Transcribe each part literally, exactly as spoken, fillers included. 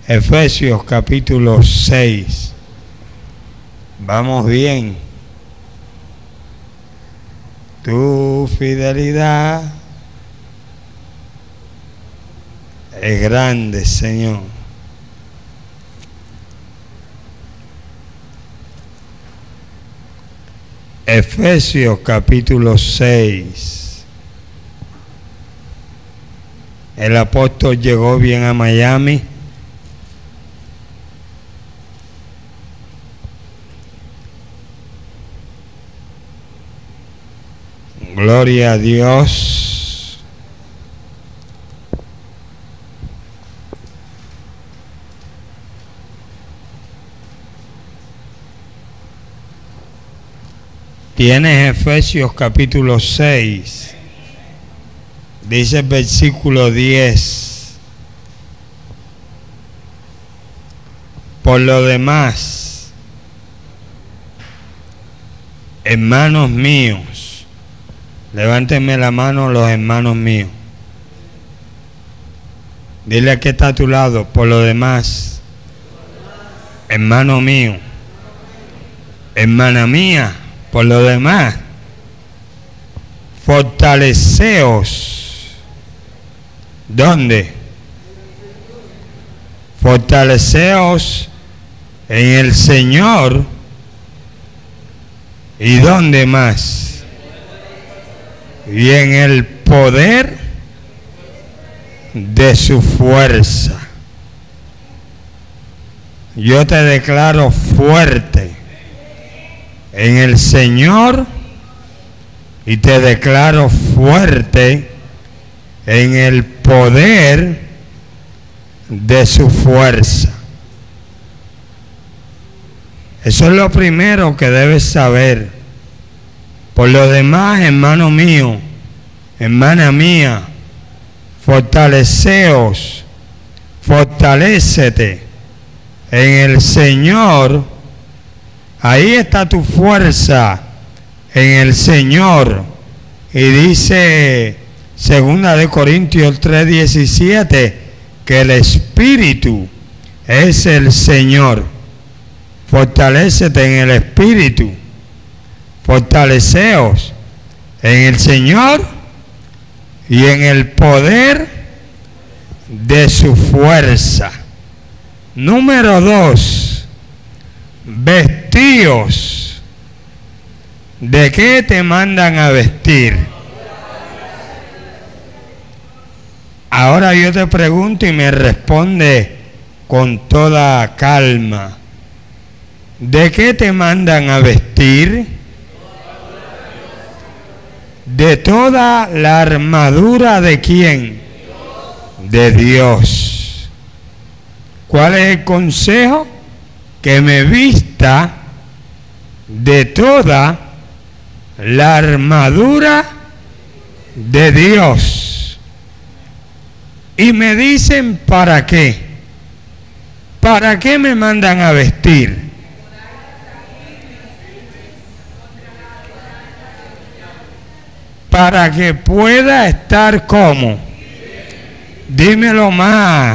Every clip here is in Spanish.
Efesios capítulo seis. Vamos bien. Tu fidelidad es grande, Señor. Efesios capítulo seis. El apóstol llegó bien a Miami. Gloria a Dios. Tienes Efesios capítulo seis. Dice el versículo diez. Por lo demás, hermanos míos, levántenme la mano los hermanos míos. Dile a que está a tu lado. Por lo demás, hermano mío, hermana mía, por lo demás, fortaleceos. ¿Dónde? Fortaleceos en el Señor. ¿Y dónde más? Y en el poder de su fuerza. Yo te declaro fuerte en el Señor y te declaro fuerte en el poder de su fuerza. Eso es lo primero que debes saber. Por lo demás, hermano mío, hermana mía, fortaleceos, fortalécete en el Señor. Ahí está tu fuerza, en el Señor. Y dice Segunda de Corintios tres diecisiete que el Espíritu es el Señor. Fortalécete en el Espíritu. Fortaleceos en el Señor y en el poder de su fuerza. Número dos, vestíos. ¿De qué te mandan a vestir? Ahora yo te pregunto y me responde con toda calma. ¿De qué te mandan a vestir? De toda la armadura de quién? De Dios. ¿Cuál es el consejo? Que me vista de toda la armadura de Dios. Y me dicen, ¿para qué? ¿Para qué me mandan a vestir? Para que pueda estar como. Dímelo más.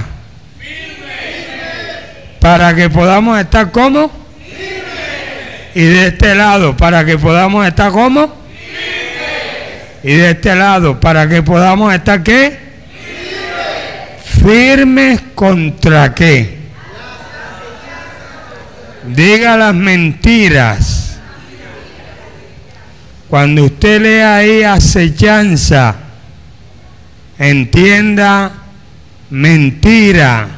Para que podamos estar como. Y de este lado, para que podamos estar como. Y de este lado, para que podamos estar ¿qué? Firmes contra qué. Diga las mentiras. Cuando usted lea ahí acechanza, entienda mentira.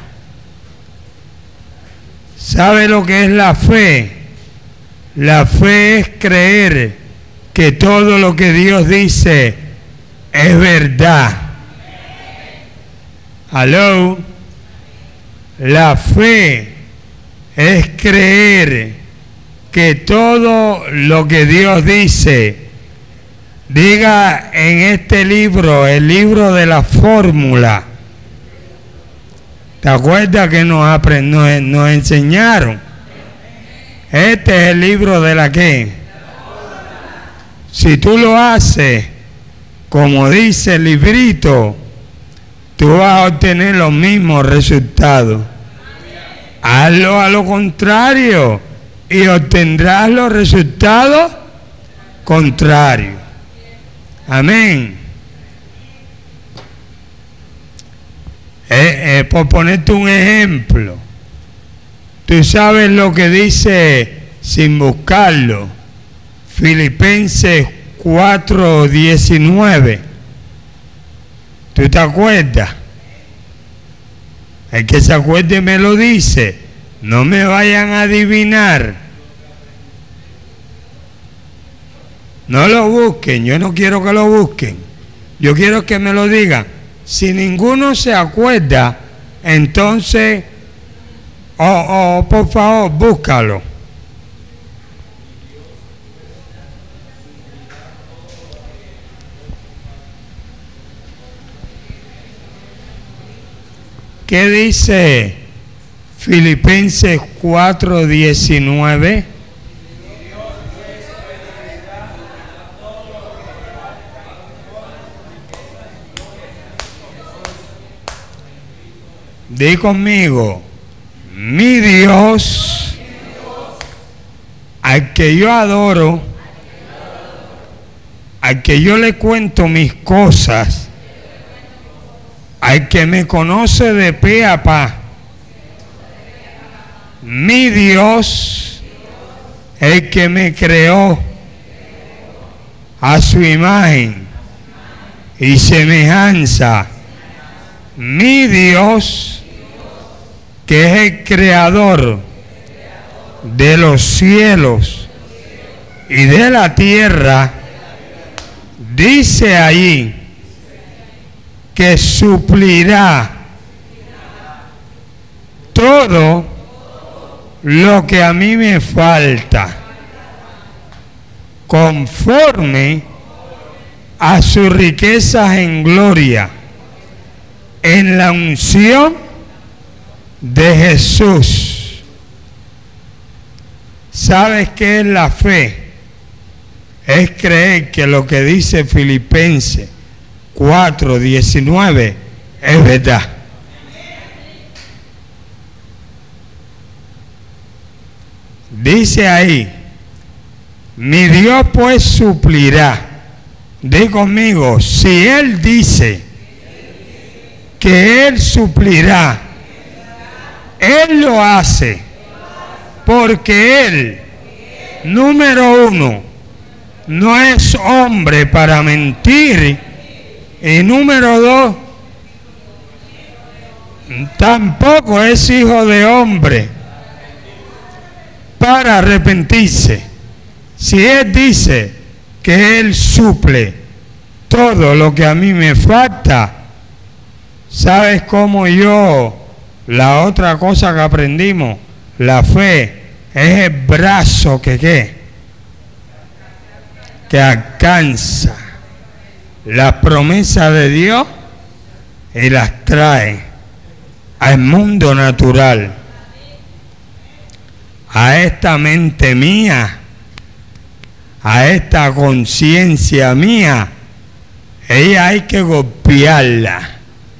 ¿Sabe lo que es la fe? La fe es creer que todo lo que Dios dice es verdad. ¿Aló? La fe es creer que todo lo que Dios dice, diga en este libro, el libro de la fórmula. ¿Te acuerdas que nos, aprend- nos, nos enseñaron? Este es el libro de la qué. Si tú lo haces como dice el librito, tú vas a obtener los mismos resultados. hazlo a lo contrario y obtendrás los resultados contrarios. Amén. Eh, eh, por ponerte un ejemplo, tú sabes lo que dice, sin buscarlo, Filipenses cuatro diecinueve. ¿Tú te acuerdas? El que se acuerde me lo dice. No me vayan a adivinar. No lo busquen, yo no quiero que lo busquen. Yo quiero que me lo digan. Si ninguno se acuerda, entonces, oh, oh, por favor, búscalo. ¿Qué dice Filipenses cuatro diecinueve? Di conmigo, mi Dios, al que yo adoro, al que yo le cuento mis cosas, al que me conoce de pe a pa, mi Dios, el que me creó a su imagen y semejanza, mi Dios, que es el creador de los cielos y de la tierra, dice allí que suplirá todo lo que a mí me falta conforme a sus riquezas en gloria en la unción de Jesús. ¿Sabes qué es la fe? Es creer que lo que dice Filipenses cuatro diecinueve es verdad. Dice ahí, mi Dios pues suplirá. Di conmigo, si Él dice que Él suplirá, Él lo hace, porque Él, número uno, no es hombre para mentir, y número dos, tampoco es hijo de hombre para arrepentirse. Si Él dice que Él suple todo lo que a mí me falta, ¿sabes cómo yo? La otra cosa que aprendimos, la fe, es el brazo que ¿qué? Que alcanza las promesas de Dios y las trae al mundo natural, a esta mente mía, a esta conciencia mía. Ella hay que golpearla.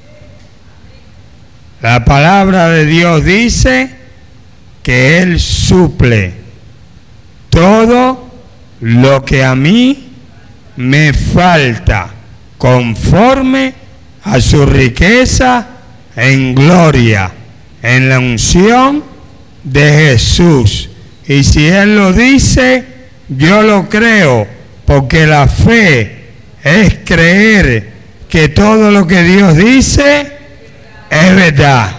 La palabra de Dios dice que Él suple todo lo que a mí me falta conforme a su riqueza en gloria, en la unción de Jesús. Y si Él lo dice, yo lo creo, porque la fe es creer que todo lo que Dios dice es verdad.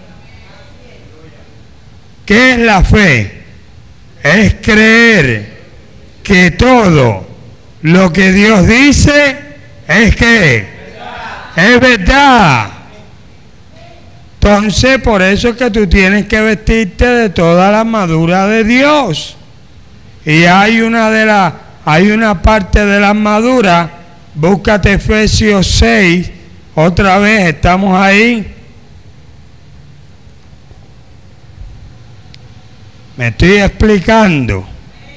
¿Qué es la fe? Es creer que todo lo que Dios dice es que es verdad. Entonces, por eso es que tú tienes que vestirte de toda la armadura de Dios. Y hay una de las, hay una parte de la armadura, búscate Efesios seis, otra vez estamos ahí. Me estoy explicando.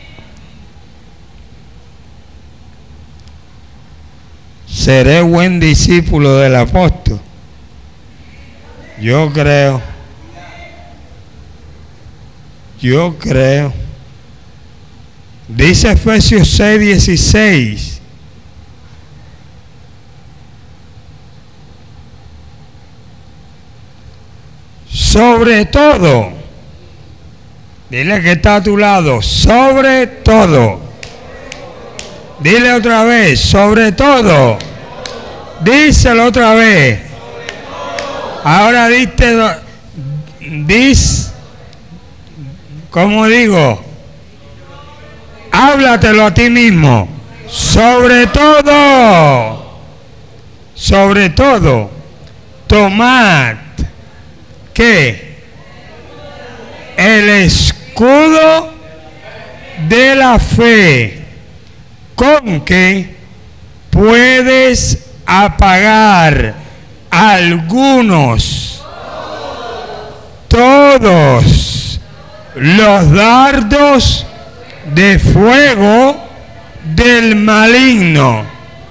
¿Seré buen discípulo del apóstol? Yo creo. Yo creo. Dice Efesios seis dieciséis. Sobre todo, dile que está a tu lado, sobre todo. Dile otra vez, sobre todo. Díselo otra vez. Ahora diste, dis, ¿cómo digo? Háblatelo a ti mismo. Sobre todo, sobre todo, tomad, ¿qué? El escudo de la fe, con que puedes apagar algunos, todos los dardos de fuego del maligno.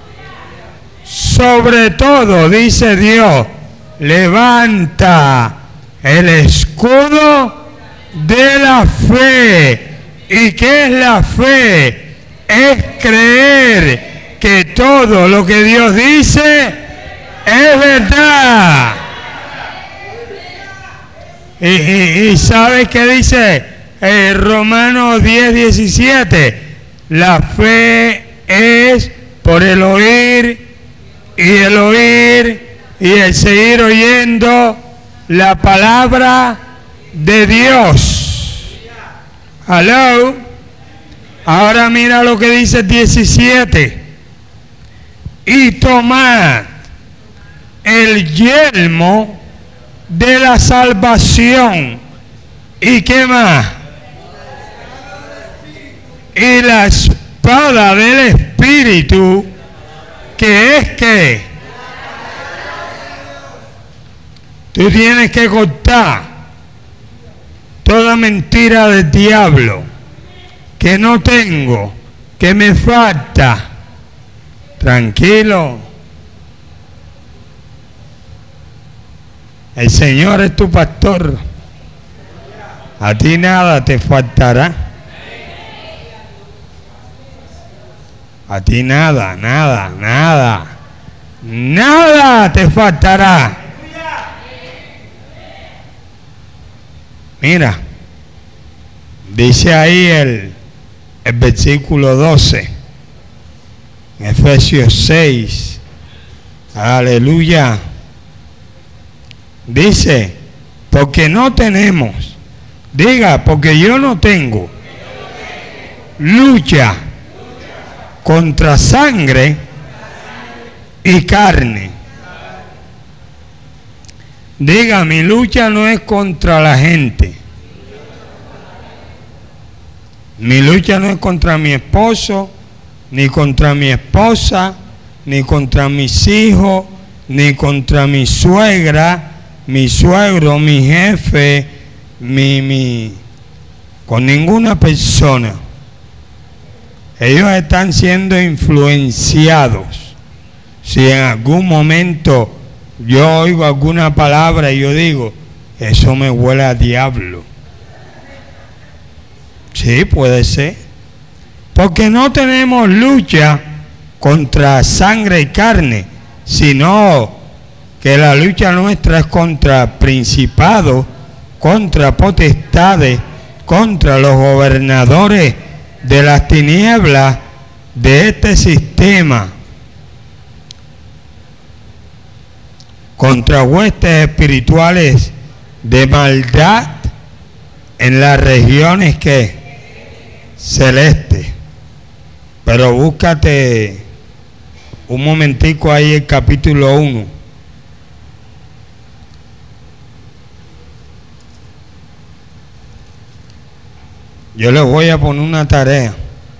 Sobre todo, dice Dios, levanta el escudo de la fe. ¿Y qué es la fe? Es creer que todo lo que Dios dice es verdad. Y, y, y ¿sabes qué dice eh, Romanos diez diecisiete? La fe es por el oír y el oír y el seguir oyendo la palabra de Dios. Hello. Ahora mira lo que dice diecisiete. Y tomad el yelmo de la salvación. ¿Y qué más? Y la espada del Espíritu, que es que tú tienes que cortar toda mentira del diablo, que no tengo, que me falta. Tranquilo. El Señor es tu pastor. A ti nada te faltará. A ti nada, nada, nada. Nada te faltará. Mira, dice ahí el, el versículo doce, en Efesios seis, aleluya, dice, porque no tenemos, diga, porque yo no tengo lucha contra sangre y carne. Diga, mi lucha no es contra la gente. Mi lucha no es contra mi esposo, ni contra mi esposa, ni contra mis hijos, ni contra mi suegra, mi suegro, mi jefe, mi, mi, con ninguna persona. Ellos están siendo influenciados. Si en algún momento yo oigo alguna palabra y yo digo, eso me huele a diablo. Sí, puede ser. Porque no tenemos lucha contra sangre y carne, sino que la lucha nuestra es contra principados, contra potestades, contra los gobernadores de las tinieblas de este sistema, contra huestes espirituales de maldad en las regiones que celestes. Pero búscate un momentico ahí el capítulo uno. Yo les voy a poner una tarea.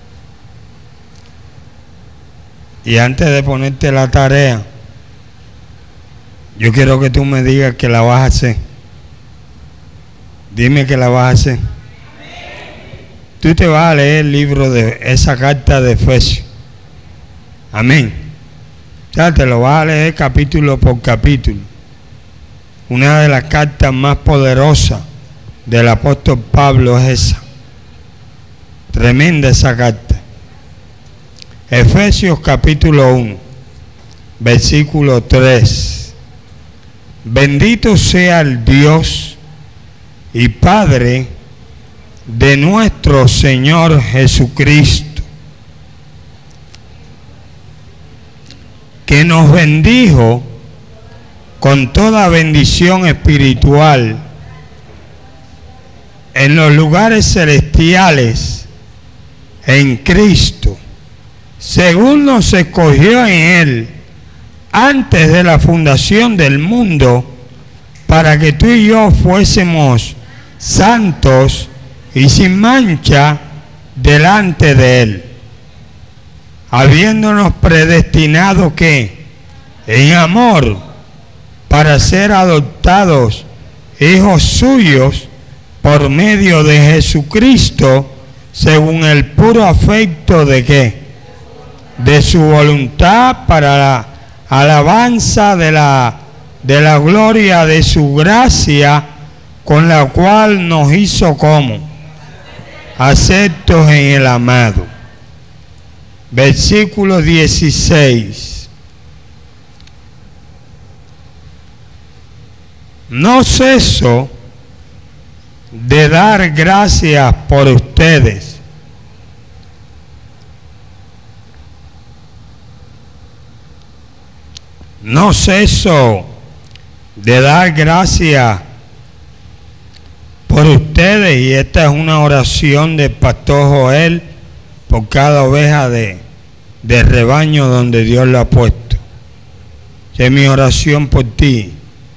Y antes de ponerte la tarea, yo quiero que tú me digas que la vas a hacer. Dime que la vas a hacer. Tú te vas a leer el libro de esa carta de Efesios. Amén. O sea, te lo vas a leer capítulo por capítulo. Una de las cartas más poderosas del apóstol Pablo es esa. Tremenda esa carta. Efesios capítulo uno, versículo tres. Bendito sea el Dios y Padre de nuestro Señor Jesucristo, que nos bendijo con toda bendición espiritual en los lugares celestiales en Cristo, según nos escogió en Él antes de la fundación del mundo, para que tú y yo fuésemos santos y sin mancha delante de Él, habiéndonos predestinado que en amor para ser adoptados hijos suyos por medio de Jesucristo, según el puro afecto de qué, de su voluntad, para la alabanza de la de la gloria de su gracia, con la cual nos hizo como aceptos en el amado. Versículo dieciséis. No ceso de dar gracias por ustedes, no ceso de dar gracias por ustedes, y esta es una oración del pastor Joel por cada oveja de, de rebaño donde Dios lo ha puesto. Es mi oración por ti.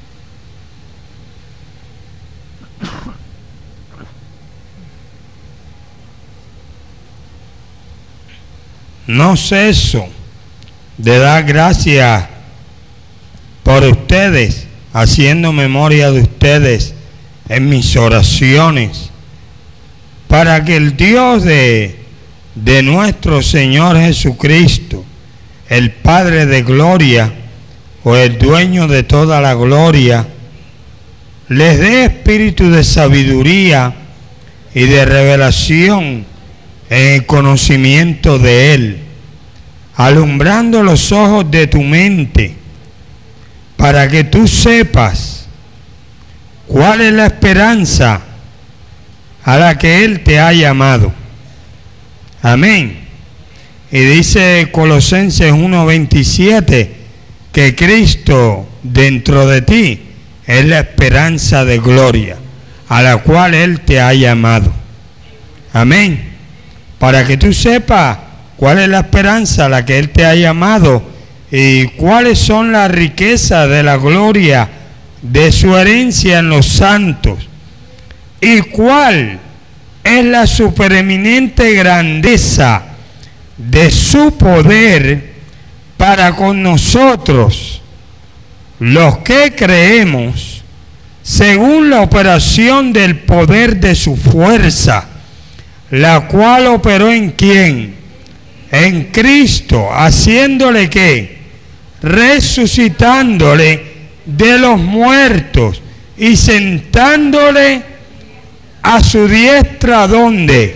No ceso de dar gracias por ustedes, haciendo memoria de ustedes en mis oraciones, para que el Dios de, de nuestro Señor Jesucristo, el Padre de gloria, o el dueño de toda la gloria, les dé espíritu de sabiduría y de revelación en el conocimiento de Él, alumbrando los ojos de tu mente, para que tú sepas cuál es la esperanza a la que Él te ha llamado. Amén. Y dice Colosenses uno veintisiete que Cristo dentro de ti es la esperanza de gloria a la cual Él te ha llamado. Amén. Para que tú sepas cuál es la esperanza a la que Él te ha llamado y cuáles son las riquezas de la gloria de su herencia en los santos, y cuál es la supereminente grandeza de su poder para con nosotros, los que creemos, según la operación del poder de su fuerza, la cual operó en quién, en Cristo, haciéndole que, resucitándole de los muertos y sentándole a su diestra. ¿Dónde?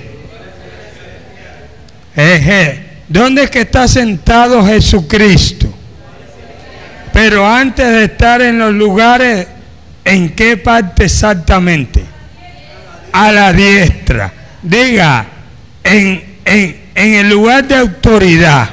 Eje, ¿dónde es que está sentado Jesucristo? Pero antes de estar en los lugares, ¿en qué parte exactamente? A la diestra. Diga, en, en, en el lugar de autoridad.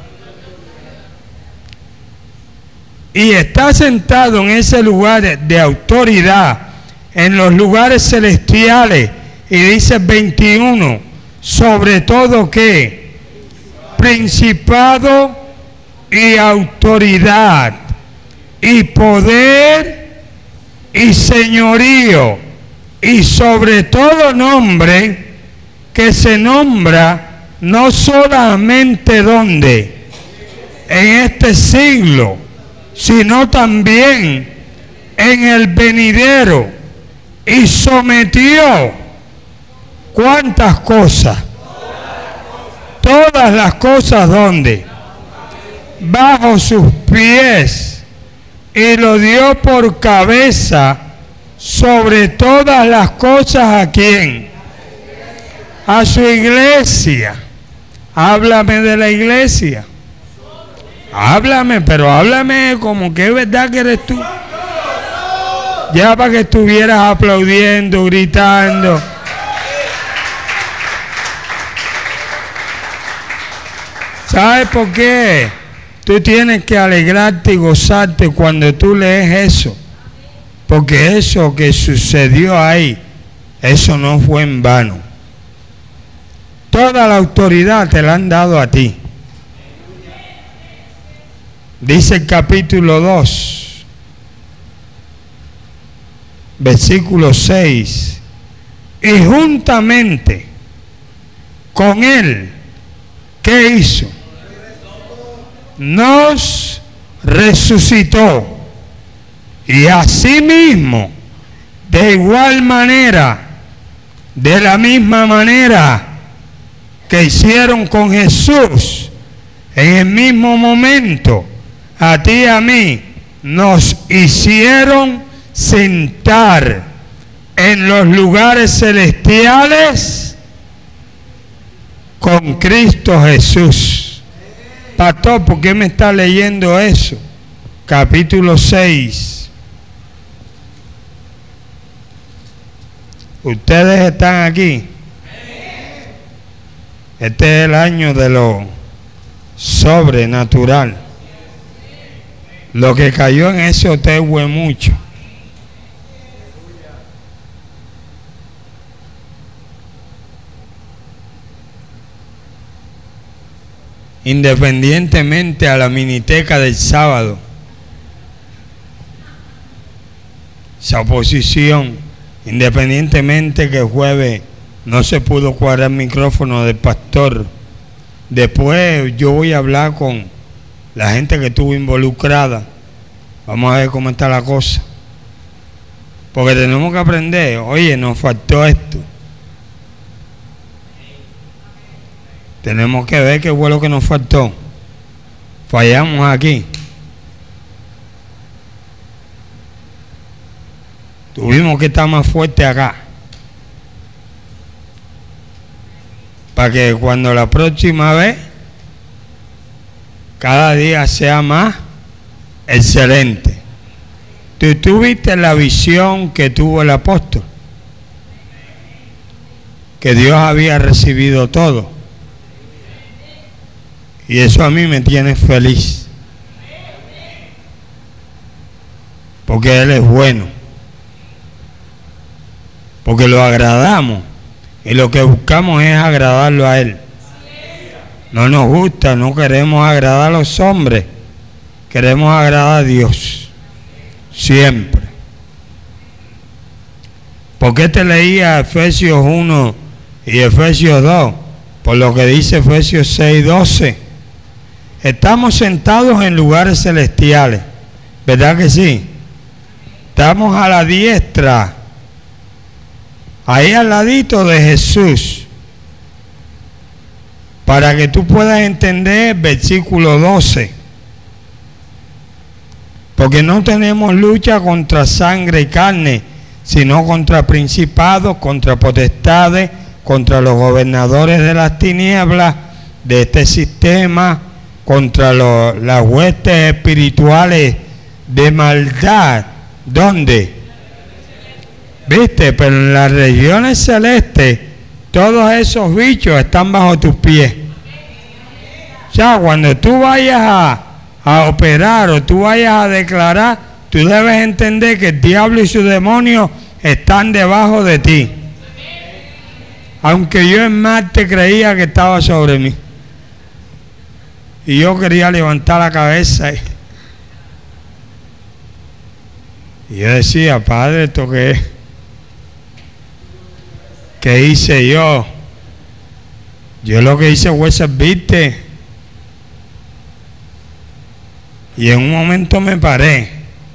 Y está sentado en ese lugar de autoridad, en los lugares celestiales. Y dice veintiuno, sobre todo que principado y autoridad y poder y señorío, y sobre todo nombre que se nombra no solamente donde en este siglo, sino también en el venidero, y sometió ¿cuántas cosas? Todas las cosas, ¿dónde? Bajo sus pies, y lo dio por cabeza sobre todas las cosas, ¿a quién? A su iglesia. Háblame de la iglesia. Háblame, pero háblame como que es verdad que eres tú. Ya para que estuvieras aplaudiendo, gritando. ¿Sabes por qué? Tú tienes que alegrarte y gozarte cuando tú lees eso. Porque eso que sucedió ahí, eso no fue en vano. Toda la autoridad te la han dado a ti. Dice el capítulo dos, versículo seis. Y juntamente con él, ¿qué hizo? Nos resucitó. Y asimismo, de igual manera, de la misma manera que hicieron con Jesús, en el mismo momento, a ti y a mí, nos hicieron sentar en los lugares celestiales con Cristo Jesús. Pastor, ¿por qué me está leyendo eso? Capítulo seis. Ustedes están aquí. Este es el año de lo sobrenatural. Lo que cayó en ese hotel fue mucho. Independientemente a la miniteca del sábado, esa oposición, independientemente que el jueves no se pudo cuadrar el micrófono del pastor, después yo voy a hablar con la gente que estuvo involucrada. Vamos a ver cómo está la cosa, porque tenemos que aprender. Oye, nos faltó esto, tenemos que ver qué fue lo que nos faltó. Fallamos aquí, tuvimos que estar más fuertes acá, para que cuando la próxima vez cada día sea más excelente. Tú tuviste la visión que tuvo el apóstol, que Dios había recibido todo, y eso a mí me tiene feliz, porque Él es bueno, porque lo agradamos, y lo que buscamos es agradarlo a Él. No nos gusta, no queremos agradar a los hombres, queremos agradar a Dios siempre. ¿Por qué te leía Efesios uno y Efesios dos? Por lo que dice Efesios seis doce. Estamos sentados en lugares celestiales, ¿verdad que sí? Estamos a la diestra, ahí al ladito de Jesús, para que tú puedas entender versículo doce. Porque no tenemos lucha contra sangre y carne, sino contra principados, contra potestades, contra los gobernadores de las tinieblas de este sistema, contra los, las huestes espirituales de maldad. ¿Dónde? ¿Viste? Pero en las regiones celestes, todos esos bichos están bajo tus pies. O sea, cuando tú vayas a, a operar o tú vayas a declarar, tú debes entender que el diablo y sus demonios están debajo de ti. Aunque yo en Marte creía que estaba sobre mí, y yo quería levantar la cabeza, y, y yo decía, Padre, ¿esto qué es? ¿Qué hice yo? Yo lo que hice fue servirte. Y en un momento me paré.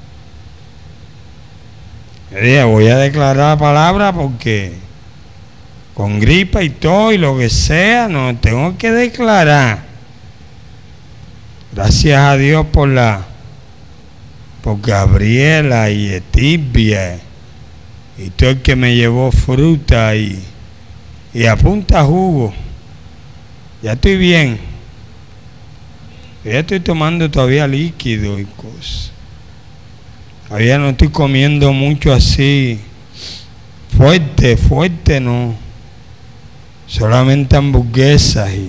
Yo dije, voy a declarar la palabra porque con gripa y todo y lo que sea, no tengo que declarar. Gracias a Dios por la por Gabriela y Etibia y todo el que me llevó fruta y, y apunta jugo. Ya estoy bien. Ya estoy tomando todavía líquido y cosas. Todavía no estoy comiendo mucho así. Fuerte, fuerte no. Solamente hamburguesas y...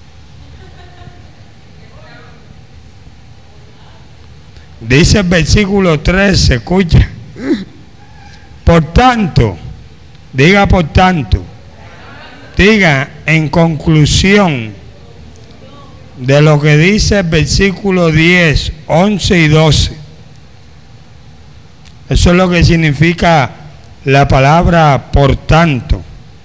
Dice el versículo trece, escucha. Por tanto, diga por tanto, diga en conclusión de lo que dice el versículo diez, once y doce. Eso es lo que significa la palabra por tanto.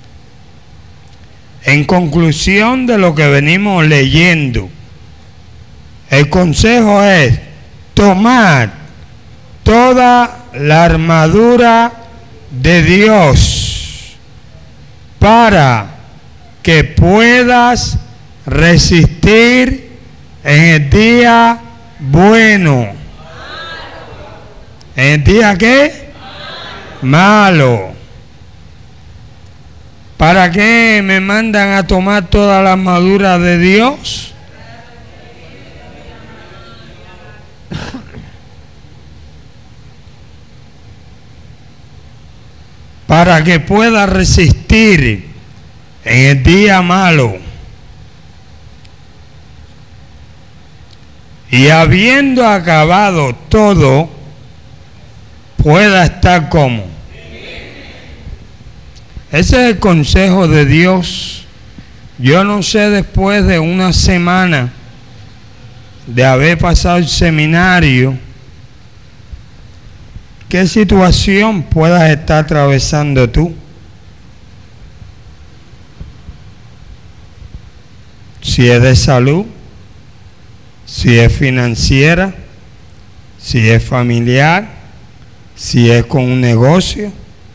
En conclusión de lo que venimos leyendo, el consejo es tomar toda la armadura de Dios para que puedas resistir en el día bueno. ¿En el día qué? Malo. ¿Para qué me mandan a tomar toda la armadura de Dios? Para que pueda resistir en el día malo. Y habiendo acabado todo, pueda estar como. Ese es el consejo de Dios. Yo no sé, después de una semana de haber pasado el seminario, ¿qué situación puedas estar atravesando tú? Si es de salud, si es financiera, si es familiar, si es con un negocio.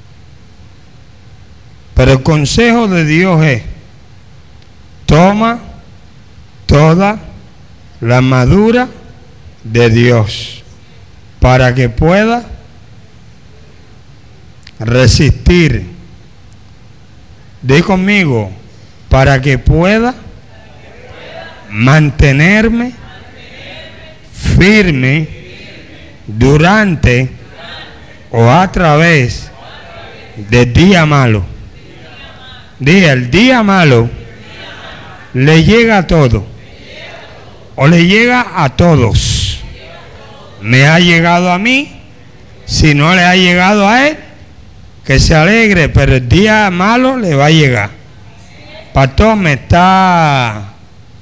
Pero el consejo de Dios es: toma toda la armadura de Dios para que pueda resistir. Di conmigo, para que pueda mantenerme firme durante o a través del día malo. Diga, el día malo le llega a todo o le llega a todos. Me ha llegado a mí. Si no le ha llegado a él, que se alegre, pero el día malo le va a llegar. Pastor, me está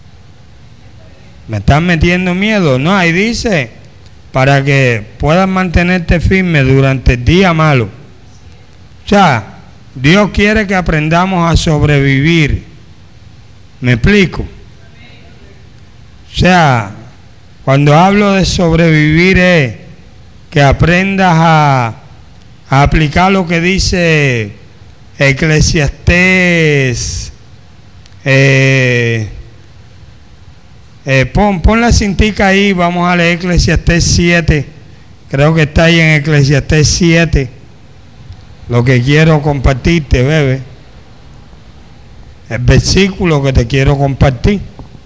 me están metiendo miedo. No, ahí dice, para que puedas mantenerte firme durante el día malo. O sea, Dios quiere que aprendamos a sobrevivir. ¿Me explico? O sea, cuando hablo de sobrevivir es que aprendas a, a aplicar lo que dice Eclesiastés. Eh, eh, pon, pon la cintica ahí, vamos a leer Eclesiastés siete. Creo que está ahí en Eclesiastés siete. Lo que quiero compartirte, bebé. El versículo que te quiero compartir.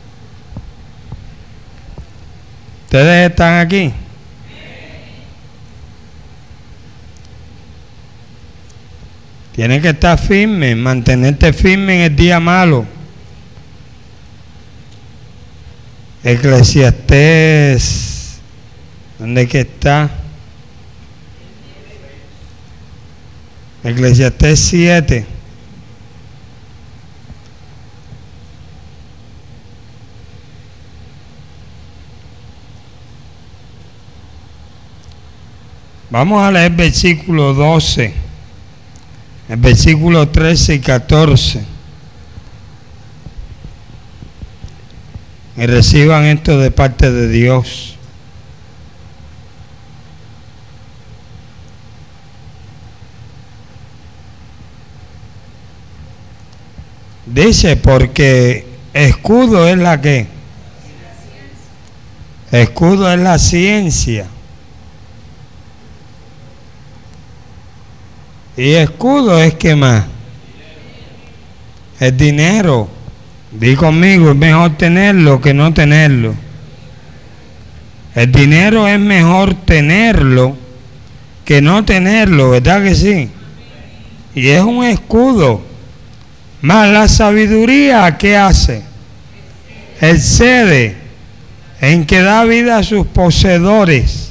¿Ustedes están aquí? Tienes que estar firme, mantenerte firme en el día malo. Eclesiastés, ¿dónde es que está? Eclesiastés siete. Vamos a leer el versículo doce, el versículo trece y catorce. Y reciban esto de parte de Dios. Dice, porque escudo es la que. Escudo es la ciencia. Y escudo es que más. El dinero. Di conmigo, es mejor tenerlo que no tenerlo. El dinero es mejor tenerlo que no tenerlo, ¿verdad que sí? Y es un escudo. Más la sabiduría, ¿qué hace? Excede en que da vida a sus poseedores.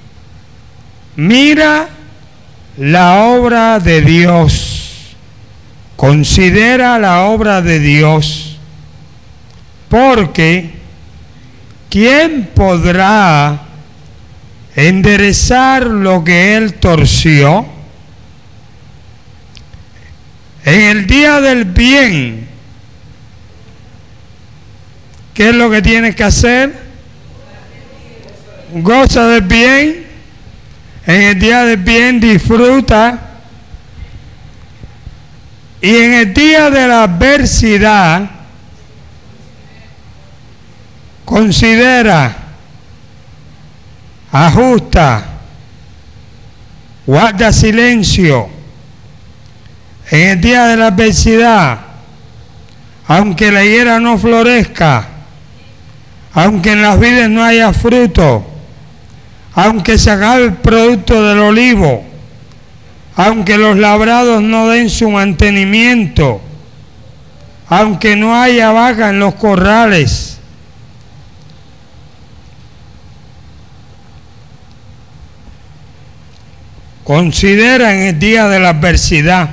Mira la obra de Dios. Considera la obra de Dios. Porque ¿quién podrá enderezar lo que Él torció? En el día del bien, ¿qué es lo que tienes que hacer? Goza del bien. En el día del bien disfruta. Y en el día de la adversidad, considera, ajusta, guarda silencio. En el día de la adversidad, aunque la higuera no florezca, aunque en las vides no haya fruto, aunque se acabe el producto del olivo, aunque los labrados no den su mantenimiento, aunque no haya vaca en los corrales, considera en el día de la adversidad.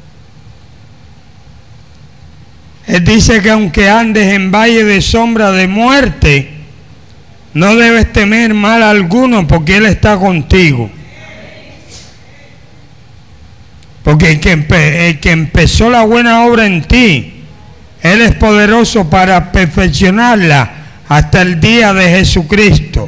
Él dice que aunque andes en valle de sombra de muerte, no debes temer mal alguno porque Él está contigo. Porque el que, empe el que empezó la buena obra en ti, Él es poderoso para perfeccionarla hasta el día de Jesucristo.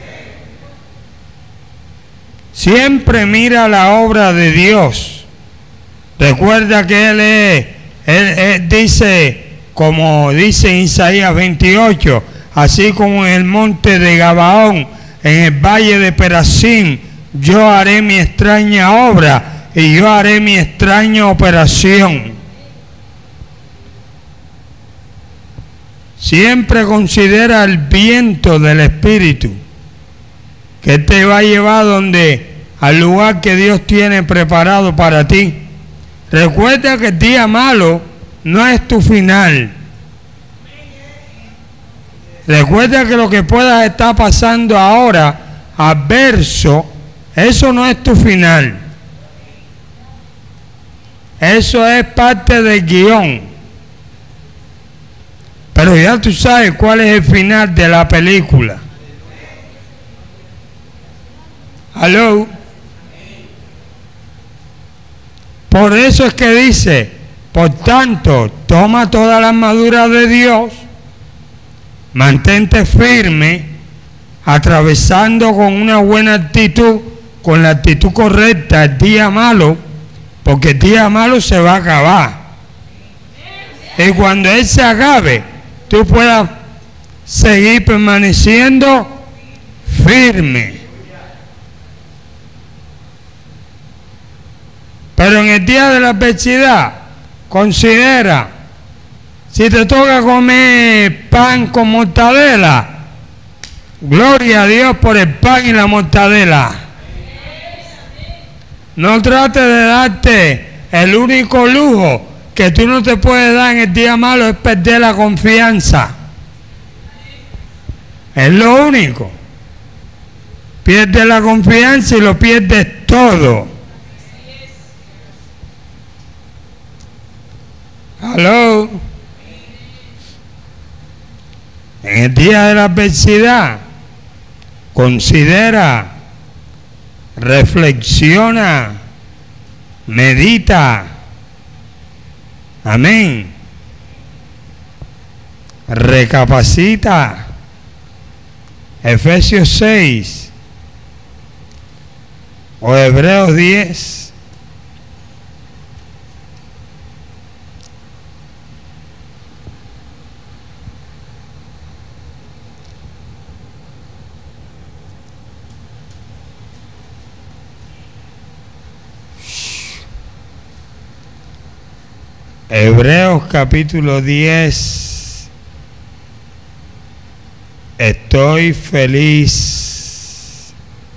Siempre mira la obra de Dios. Recuerda que Él es, Él, él dice, como dice en Isaías veintiocho, así como en el monte de Gabaón, en el valle de Perasim, yo haré mi extraña obra y yo haré mi extraña operación. Siempre considera el viento del Espíritu, que te va a llevar donde, al lugar que Dios tiene preparado para ti. Recuerda que el día malo no es tu final. Recuerda que lo que puedas estar pasando ahora, adverso, eso no es tu final. Eso es parte del guión. Pero ya tú sabes cuál es el final de la película. ¿Aló? Por eso es que dice, por tanto, toma toda la armadura de Dios, mantente firme, atravesando con una buena actitud, con la actitud correcta el día malo, porque el día malo se va a acabar. Y cuando él se acabe, tú puedas seguir permaneciendo firme. Pero en el día de la adversidad, considera, si te toca comer pan con mortadela, gloria a Dios por el pan y la mortadela. No trates de darte el único lujo que tú no te puedes dar en el día malo, es perder la confianza. Es lo único. Pierdes la confianza y lo pierdes todo. ¿Aló? En el día de la adversidad, considera, reflexiona, medita. Amén. Recapacita. Efesios seis o Hebreos diez. Hebreos capítulo diez. Estoy feliz.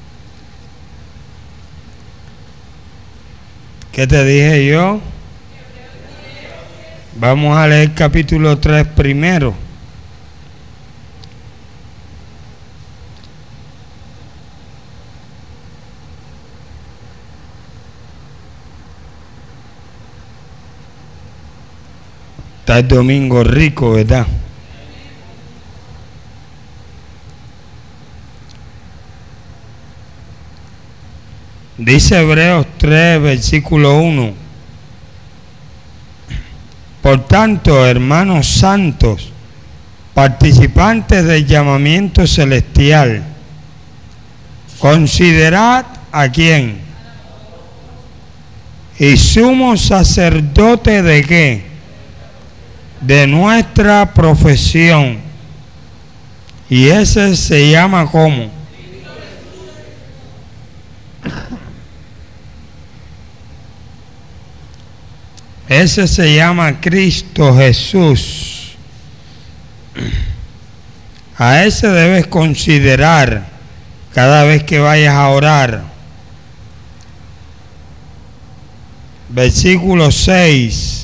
¿Qué te dije yo? Vamos a leer capítulo tres primero. Está el domingo rico, ¿verdad? Dice Hebreos tres, versículo uno. Por tanto, hermanos santos, participantes del llamamiento celestial, considerad a quién. Y sumo sacerdote de qué? De nuestra profesión. Y ese se llama ¿cómo? Ese se llama Cristo Jesús. A ese debes considerar cada vez que vayas a orar. Versículo seis.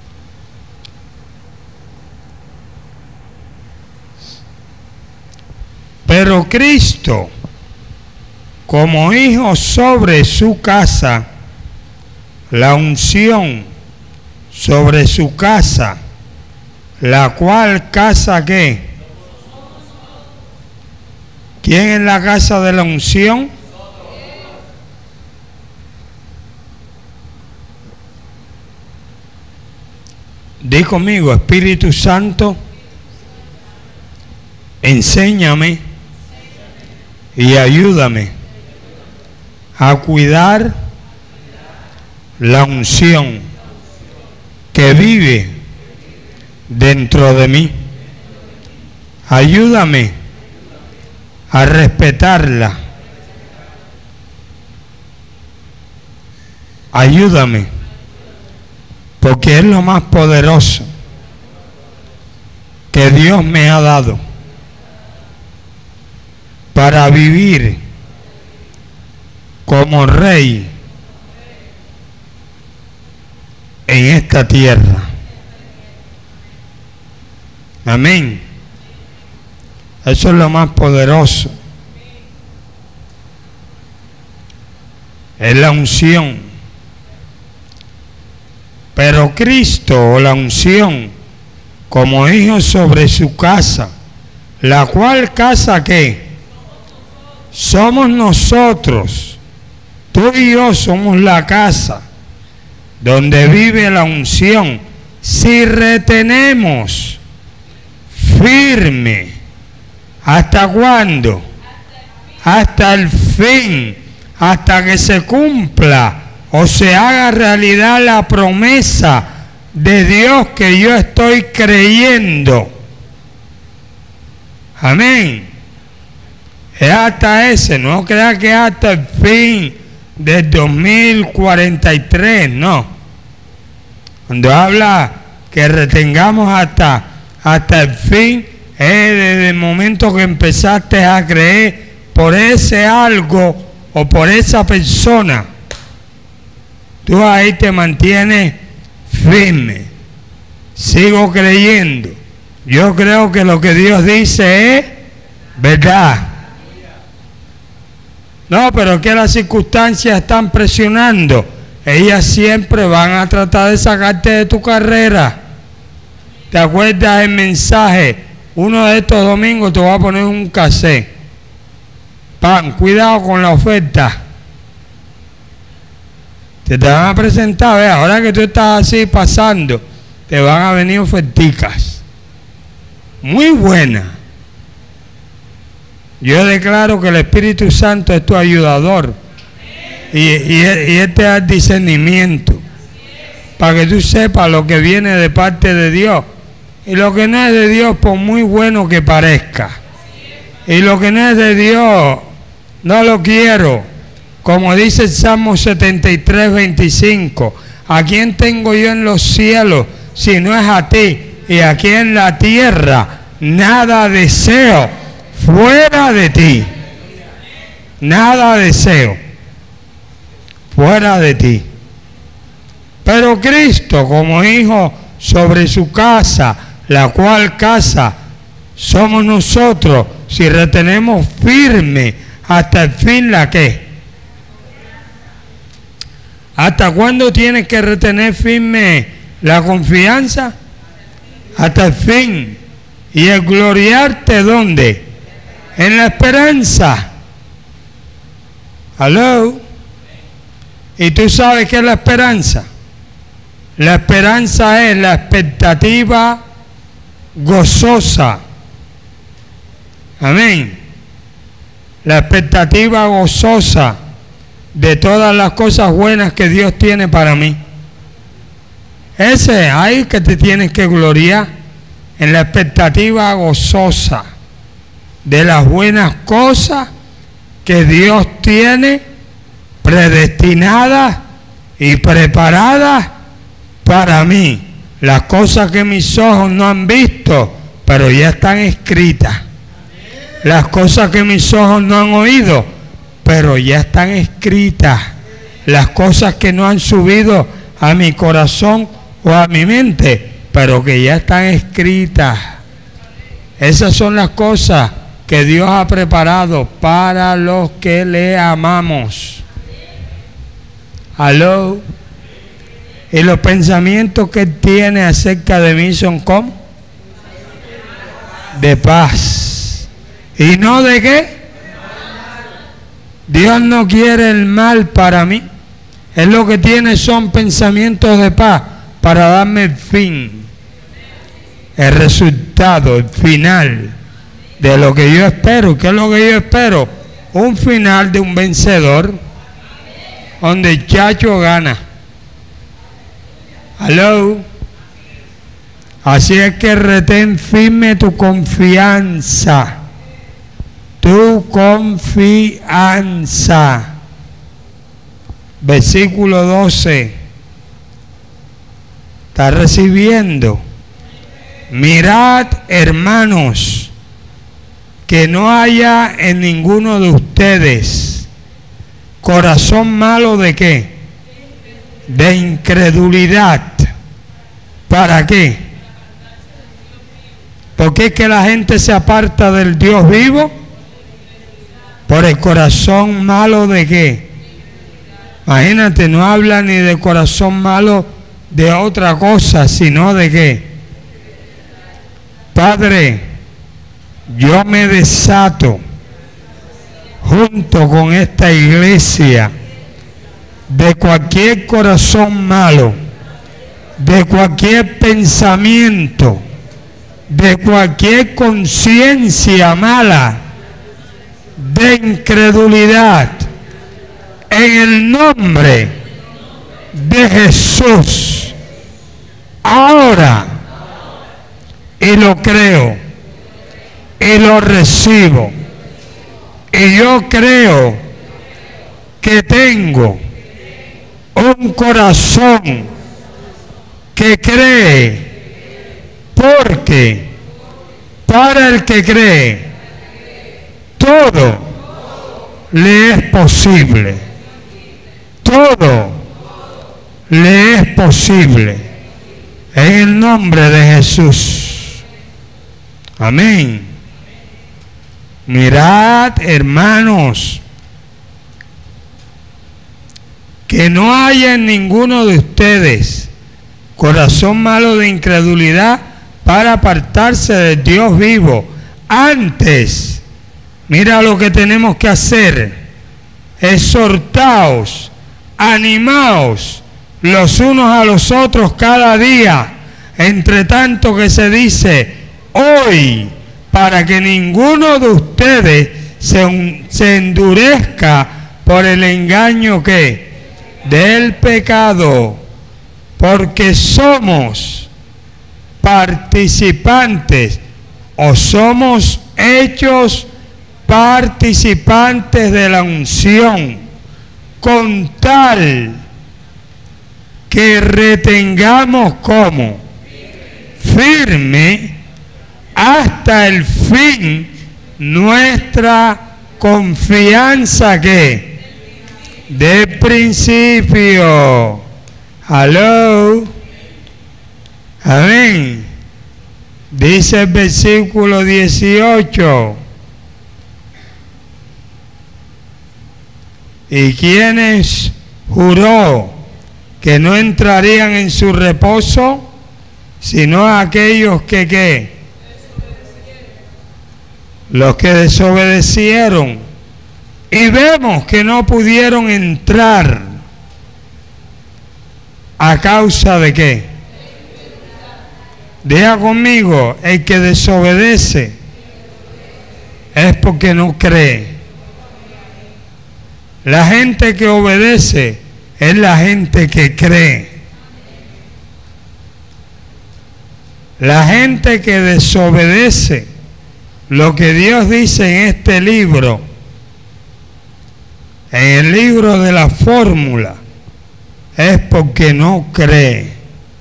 Pero Cristo, como hijo sobre su casa, la unción sobre su casa, la cual casa ¿qué? ¿Quién es la casa de la unción? Di conmigo, Espíritu Santo, enséñame y ayúdame a cuidar la unción que vive dentro de mí. Ayúdame a respetarla. Ayúdame, porque es lo más poderoso que Dios me ha dado para vivir como rey en esta tierra. Amén. Eso es lo más poderoso. Es la unción. Pero Cristo, o la unción, como hijo sobre su casa, la cual casa ¿qué? Somos nosotros. Tú y yo somos la casa donde vive la unción. Si retenemos firme, ¿hasta cuándo? Hasta el fin, hasta que se cumpla o se haga realidad la promesa de Dios que yo estoy creyendo. Amén. Es hasta ese, no crea que es hasta el fin del dos mil cuarenta y tres, no. Cuando habla que retengamos hasta, hasta el fin, es desde el momento que empezaste a creer por ese algo o por esa persona. Tú ahí te mantienes firme. Sigo creyendo. Yo creo que lo que Dios dice es verdad. No, pero que las circunstancias están presionando. Ellas siempre van a tratar de sacarte de tu carrera. ¿Te acuerdas el mensaje? Uno de estos domingos te voy a poner un cassette. Pan, cuidado con la oferta. Te, te van a presentar, ¿ves? Ahora que tú estás así pasando, te van a venir oferticas. Muy buenas. Yo declaro que el Espíritu Santo es tu ayudador. Y, y, y Él te da el discernimiento para que tú sepas lo que viene de parte de Dios. Y lo que no es de Dios, por muy bueno que parezca. Y lo que no es de Dios, no lo quiero. Como dice el Salmo setenta y tres, veinticinco. ¿A quién tengo yo en los cielos si no es a ti. Y aquí en la tierra nada deseo fuera de ti. Nada deseo fuera de ti. Pero Cristo como hijo sobre su casa, la cual casa somos nosotros, si retenemos firme hasta el fin la que. ¿Hasta cuándo tienes que retener firme la confianza? Hasta el fin. ¿Y el gloriarte dónde? En la esperanza. ¿Aló? ¿Y tú sabes qué es la esperanza? La esperanza es la expectativa gozosa. Amén. La expectativa gozosa de todas las cosas buenas que Dios tiene para mí. Ese es ahí que te tienes que gloriar, en la expectativa gozosa de las buenas cosas que Dios tiene predestinadas y preparadas para mí. Las cosas que mis ojos no han visto, pero ya están escritas. Las cosas que mis ojos no han oído, pero ya están escritas. Las cosas que no han subido a mi corazón o a mi mente, pero que ya están escritas. Esas son las cosas que Dios ha preparado para los que le amamos. ¿Aló? Y los pensamientos que Él tiene acerca de mí son ¿cómo? De paz. ¿Y no de qué? Dios no quiere el mal para mí. Él lo que tiene son pensamientos de paz para darme el fin, el resultado, el final de lo que yo espero. ¿Qué es lo que yo espero? Un final de un vencedor donde el chacho gana. ¿Aló? Así es que retén firme tu confianza. Tu confianza. Versículo doce. ¿Está recibiendo? Mirad, hermanos, que no haya en ninguno de ustedes corazón malo de qué? De incredulidad. ¿Para qué? ¿Por qué es que la gente se aparta del Dios vivo? Por el corazón malo de qué. Imagínate, no habla ni de corazón malo de otra cosa, sino de qué. Padre, yo me desato junto con esta iglesia de cualquier corazón malo, de cualquier pensamiento, de cualquier conciencia mala, de incredulidad, en el nombre de Jesús, ahora, y lo creo, y lo recibo, y yo creo que tengo un corazón que cree, porque para el que cree, todo le es posible. Todo le es posible. En el nombre de Jesús. Amén. Mirad, hermanos, que no haya en ninguno de ustedes corazón malo de incredulidad para apartarse del Dios vivo. Antes, mira lo que tenemos que hacer: exhortaos, animaos los unos a los otros cada día, entre tanto que se dice hoy, para que ninguno de ustedes se, se endurezca por el engaño que del pecado, porque somos participantes o somos hechos participantes de la unción, con tal que retengamos como firme hasta el fin nuestra confianza que de principio. Hello. Amén. Dice el versículo dieciocho. ¿Y quiénes juró que no entrarían en su reposo, sino aquellos que qué? Los que desobedecieron? Y vemos que no pudieron entrar. ¿A causa de qué? Diga conmigo, el que desobedece es porque no cree. La gente que obedece es la gente que cree. La gente que desobedece lo que Dios dice en este libro, en el libro de la fórmula, es porque no cree.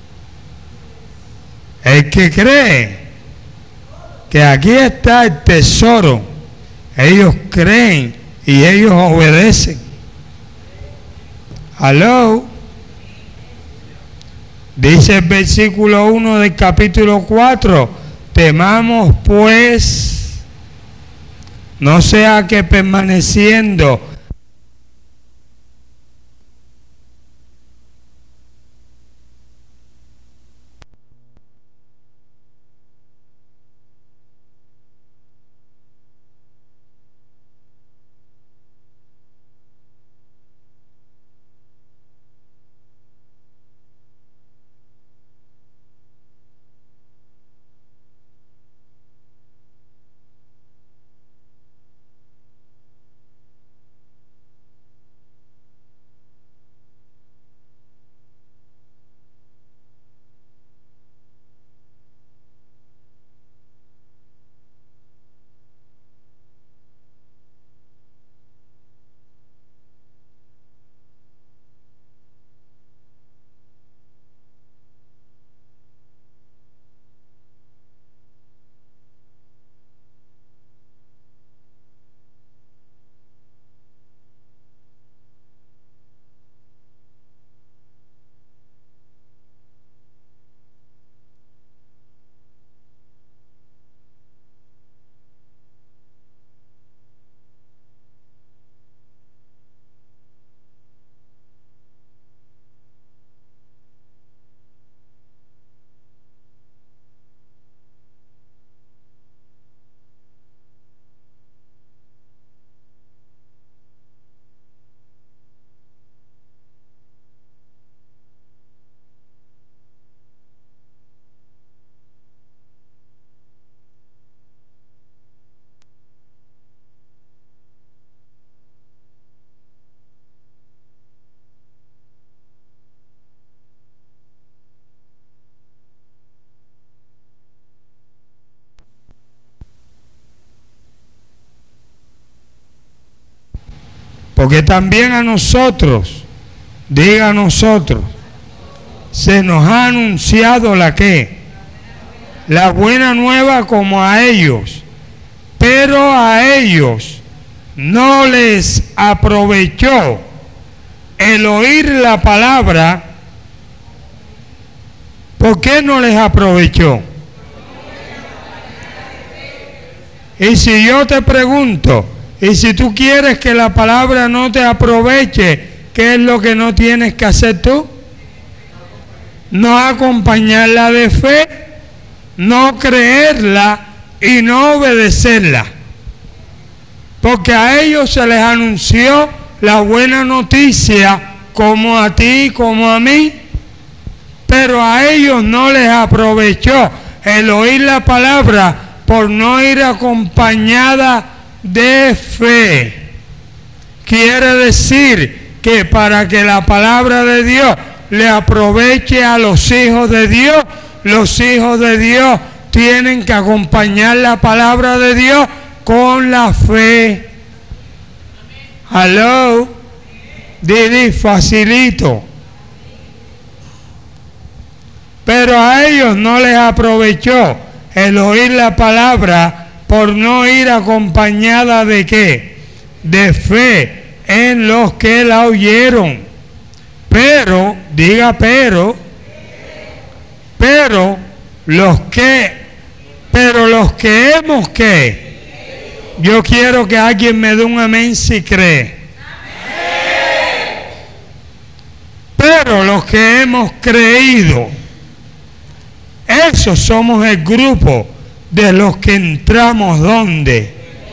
El que cree que aquí está el tesoro, ellos creen y ellos obedecen. Hello. Dice el versículo uno del capítulo cuatro, temamos pues, no sea que permaneciendo porque también a nosotros, diga a nosotros, se nos ha anunciado la que, la buena nueva como a ellos, pero a ellos no les aprovechó el oír la palabra. ¿Por qué no les aprovechó? Y si yo te pregunto, y si tú quieres que la palabra no te aproveche, ¿qué es lo que no tienes que hacer tú? No acompañarla de fe, no creerla y no obedecerla. Porque a ellos se les anunció la buena noticia, como a ti, como a mí, pero a ellos no les aprovechó el oír la palabra por no ir acompañada de fe. Quiere decir que para que la palabra de Dios le aproveche a los hijos de Dios, los hijos de Dios tienen que acompañar la palabra de Dios con la fe. Hello. Didi, facilito. pero a ellos no les aprovechó el oír la palabra por no ir acompañada de ¿qué? De fe en los que la oyeron. Pero, diga pero, pero los que, pero los que hemos ¿qué? Yo quiero que alguien me dé un amén si cree. Pero los que hemos creído, esos somos el grupo de los que entramos ¿dónde?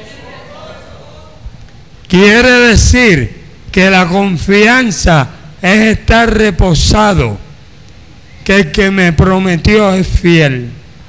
Quiere decir que la confianza es estar reposado, que el que me prometió es fiel.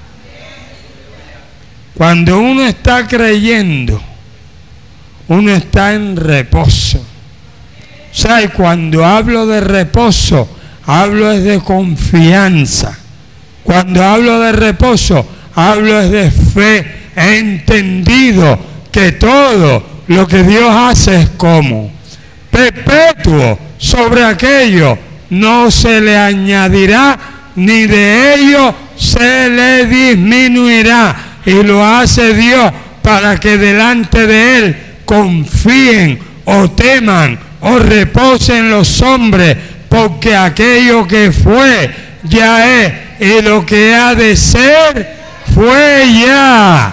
Cuando uno está creyendo, uno está en reposo. O sea, y cuando hablo de reposo, hablo es de confianza. Cuando hablo de reposo, hablo es de fe. He entendido que todo lo que Dios hace es como perpetuo sobre aquello, no se le añadirá, ni de ello se le disminuirá. Y lo hace Dios para que delante de Él confíen o teman o reposen los hombres, porque aquello que fue ya es, y lo que ha de ser fue ya.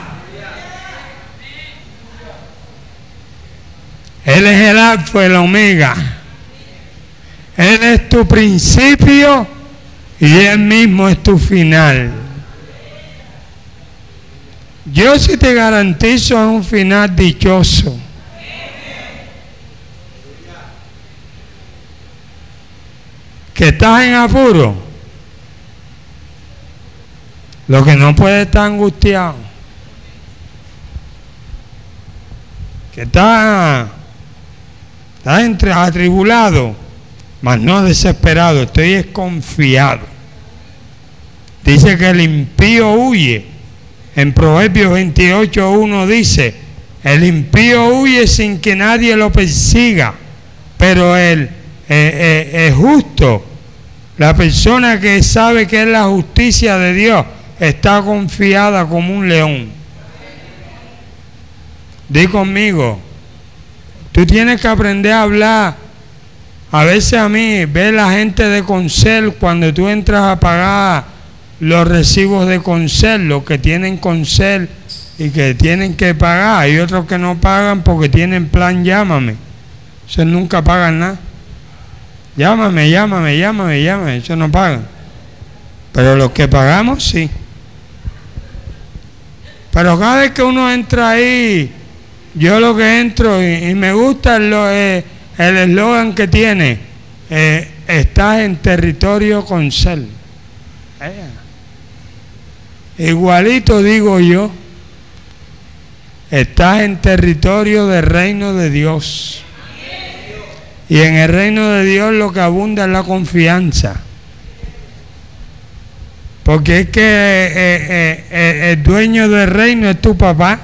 Él es el alfa y el omega. Él es tu principio y Él mismo es tu final. Yo sí te garantizo un final dichoso. Que estás en apuro. Lo que no puede estar angustiado. Que estás, estás entre, atribulado, mas no desesperado. Estoy desconfiado. Dice que el impío huye. En Proverbios veintiocho uno dice, el impío huye sin que nadie lo persiga, pero el eh, eh, es justo, la persona que sabe que es la justicia de Dios, está confiada como un león. Di conmigo, tú tienes que aprender a hablar. A veces a mí, ve la gente de Concel, cuando tú entras a pagar los recibos de Concel, los que tienen Concel y que tienen que pagar, hay otros que no pagan porque tienen plan llámame, esos nunca pagan nada. Llámame, llámame, llámame, llámame, esos no pagan. Pero los que pagamos sí. Pero cada vez que uno entra ahí, yo lo que entro y, y me gusta el eslogan que tiene, eh, estás en territorio Concel. Eh. Igualito digo yo, estás en territorio del reino de Dios. Y en el reino de Dios lo que abunda es la confianza. Porque es que eh, eh, eh, el dueño del reino es tu papá.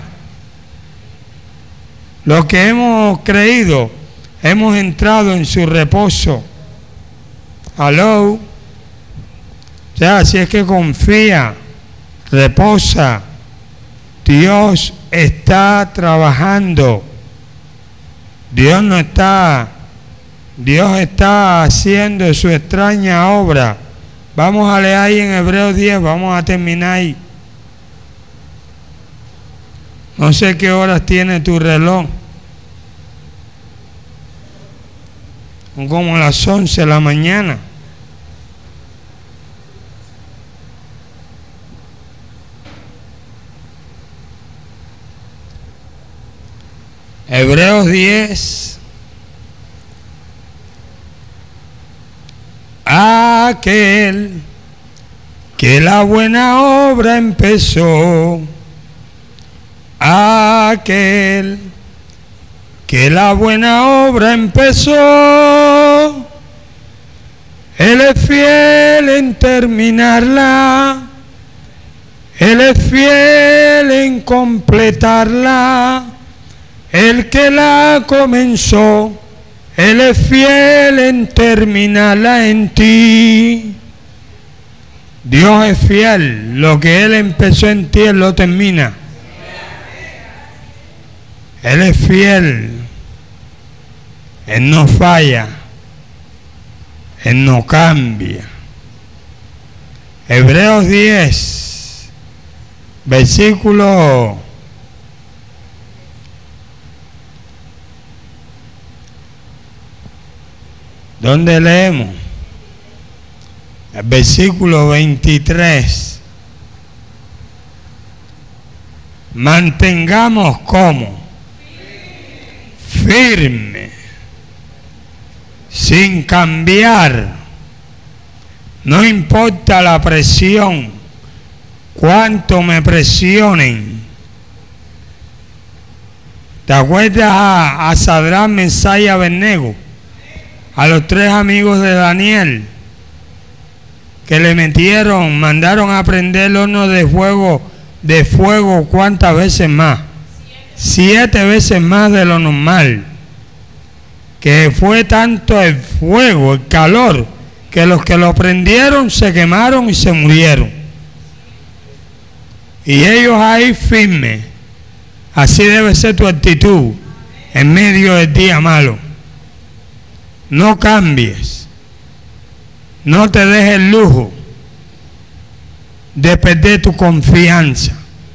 Los que hemos creído, hemos entrado en su reposo. Aló. O sea, si es que confía, reposa. Dios está trabajando. Dios no está, Dios está haciendo su extraña obra. Vamos a leer ahí en Hebreos diez, vamos a terminar ahí. No sé qué horas tiene tu reloj. Son como las once de la mañana. Hebreos diez. Aquel que la buena obra empezó, aquel que la buena obra empezó, Él es fiel en terminarla, Él es fiel en completarla. El que la comenzó, Él es fiel en terminarla en ti. Dios es fiel. Lo que Él empezó en ti, Él lo termina. Él es fiel. Él no falla. Él no cambia. Hebreos diez, versículo ¿dónde leemos? El versículo veintitrés. Mantengamos como firme, sin cambiar. No importa la presión, cuánto me presionen. ¿Te acuerdas a, a Sadrach, Mesach y Abednego? A los tres amigos de Daniel, que le metieron, mandaron a prender el horno de fuego, de fuego, ¿cuántas veces más? Siete. Siete veces más de lo normal. Que fue tanto el fuego, el calor, que los que lo prendieron se quemaron y se murieron. Y ellos ahí firmes. Así debe ser tu actitud en medio del día malo. No cambies. No te dejes el lujo de perder tu confianza.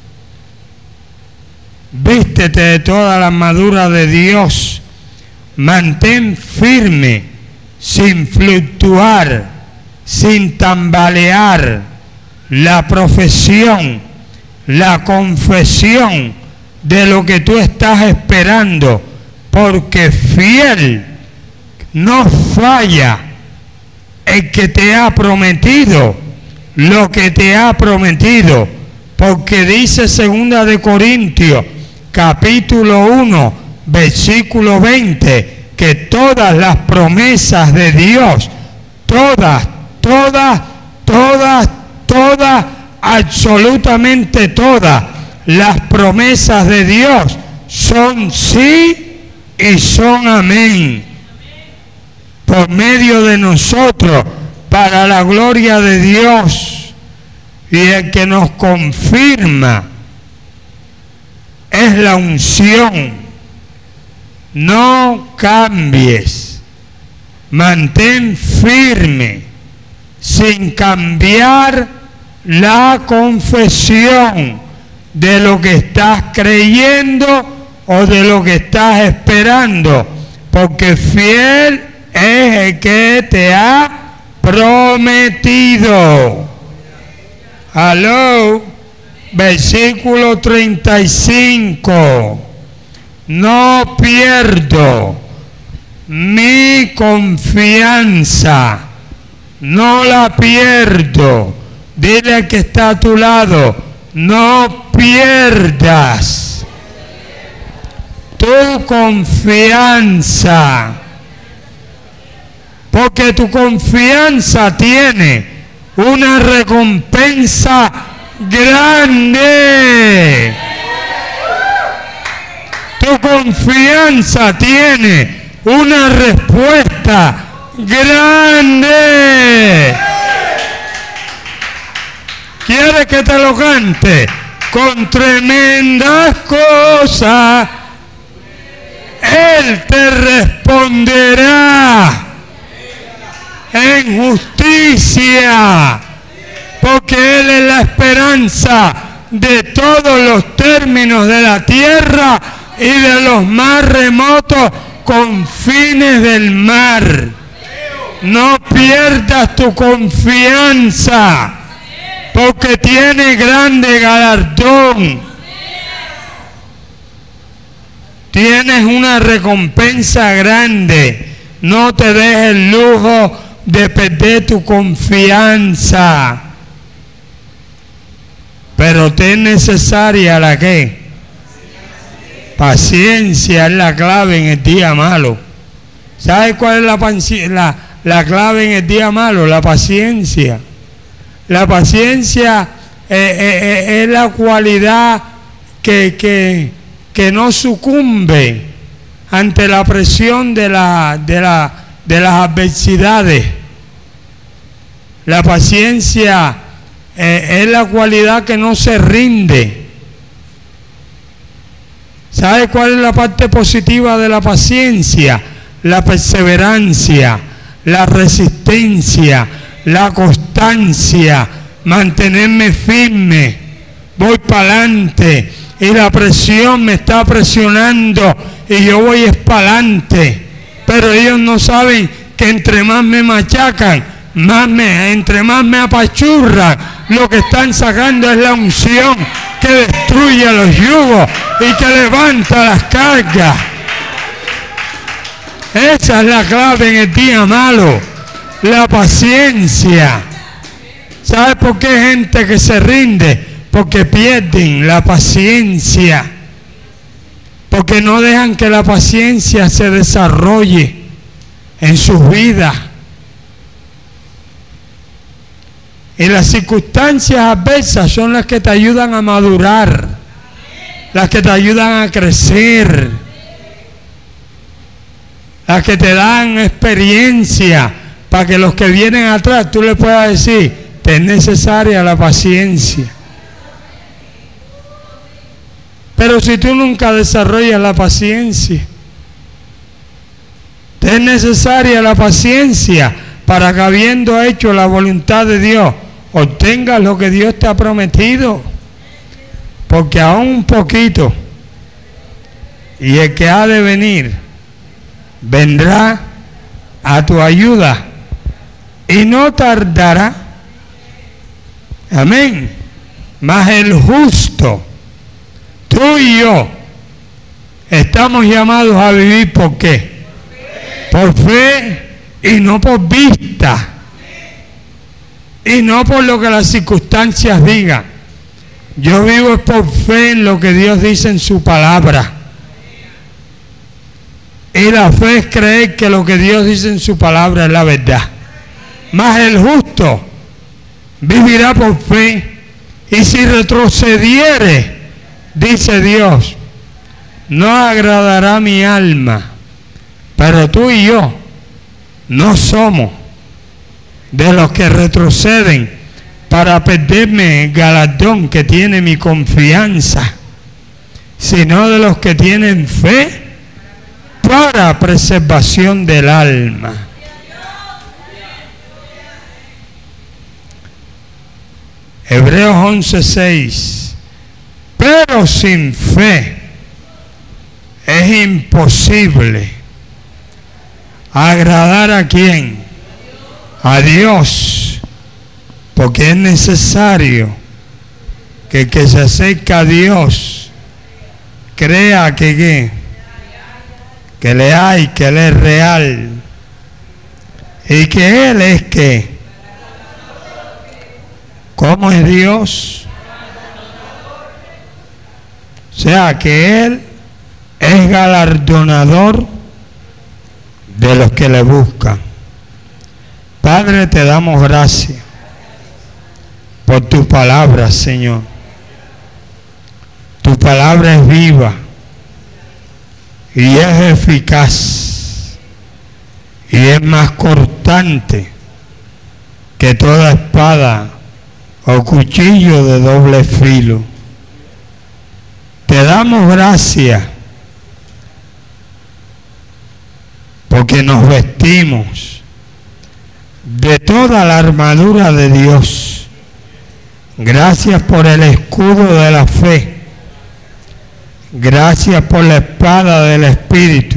Vístete de toda la armadura de Dios. Mantén firme, sin fluctuar, sin tambalear, la profesión, la confesión de lo que tú estás esperando, porque fiel no falla el que te ha prometido lo que te ha prometido, porque dice segunda de Corintios capítulo uno versículo veinte que todas las promesas de Dios, todas, todas, todas, todas, absolutamente todas las promesas de Dios son sí y son amén, por medio de nosotros, para la gloria de Dios. Y el que nos confirma es la unción. No cambies, mantén firme, sin cambiar la confesión de lo que estás creyendo o de lo que estás esperando, porque fiel es el que te ha prometido. Aló, versículo treinta y cinco. No pierdo mi confianza, no la pierdo. Dile al que está a tu lado, no pierdas tu confianza, porque tu confianza tiene una recompensa grande. Tu confianza tiene una respuesta grande. ¿Quieres que te lo cante? Con tremendas cosas Él te responderá en justicia, porque Él es la esperanza de todos los términos de la tierra y de los más remotos confines del mar. No pierdas tu confianza, porque tiene grande galardón. Tienes una recompensa grande. No te dejes el lujo de perder tu confianza. Pero te es necesaria la ¿qué? Paciencia es la clave en el día malo. ¿Sabes cuál es la, la, la clave en el día malo? La paciencia. La paciencia eh, eh, es la cualidad que, que, que no sucumbe ante la presión de, la, de, la, de las adversidades. La paciencia eh, es la cualidad que no se rinde. ¿Sabe cuál es la parte positiva de la paciencia? La perseverancia, la resistencia, la constancia, mantenerme firme, voy para adelante y la presión me está presionando y yo voy es para adelante, pero ellos no saben que entre más me machacan, más me, entre más me apachurran, lo que están sacando es la unción que destruye los yugos y que levanta las cargas. Esa es la clave en el día malo, la paciencia. ¿Sabe por qué hay gente que se rinde? Porque pierden la paciencia, porque no dejan que la paciencia se desarrolle en sus vidas. Y las circunstancias adversas son las que te ayudan a madurar, las que te ayudan a crecer, las que te dan experiencia, para que los que vienen atrás tú le puedas decir, te es necesaria la paciencia. Pero si tú nunca desarrollas la paciencia, te es necesaria la paciencia para que, habiendo hecho la voluntad de Dios, obtengas lo que Dios te ha prometido. Porque aún un poquito, y el que ha de venir vendrá a tu ayuda y no tardará. Amén. Mas el justo, tú y yo, estamos llamados a vivir ¿por qué? Por fe y no por vista. Y no por lo que las circunstancias digan. Yo vivo por fe en lo que Dios dice en su palabra. Y la fe es creer que lo que Dios dice en su palabra es la verdad. Mas el justo vivirá por fe, y si retrocediere, dice Dios, no agradará mi alma. Pero tú y yo no somos de los que retroceden para perderme el galardón que tiene mi confianza, sino de los que tienen fe para preservación del alma. Hebreos once seis. Pero sin fe es imposible agradar a quién, a Dios, porque es necesario que el que se acerca a Dios crea que ¿qué? que le hay, que Él es real y que Él es que, ¿cómo es Dios? O sea, que Él es galardonador de los que le buscan. Padre, te damos gracias por tu palabra, Señor. Tu palabra es viva y es eficaz y es más cortante que toda espada o cuchillo de doble filo. Te damos gracias porque nos vestimos de toda la armadura de Dios. Gracias por el escudo de la fe. Gracias por la espada del Espíritu.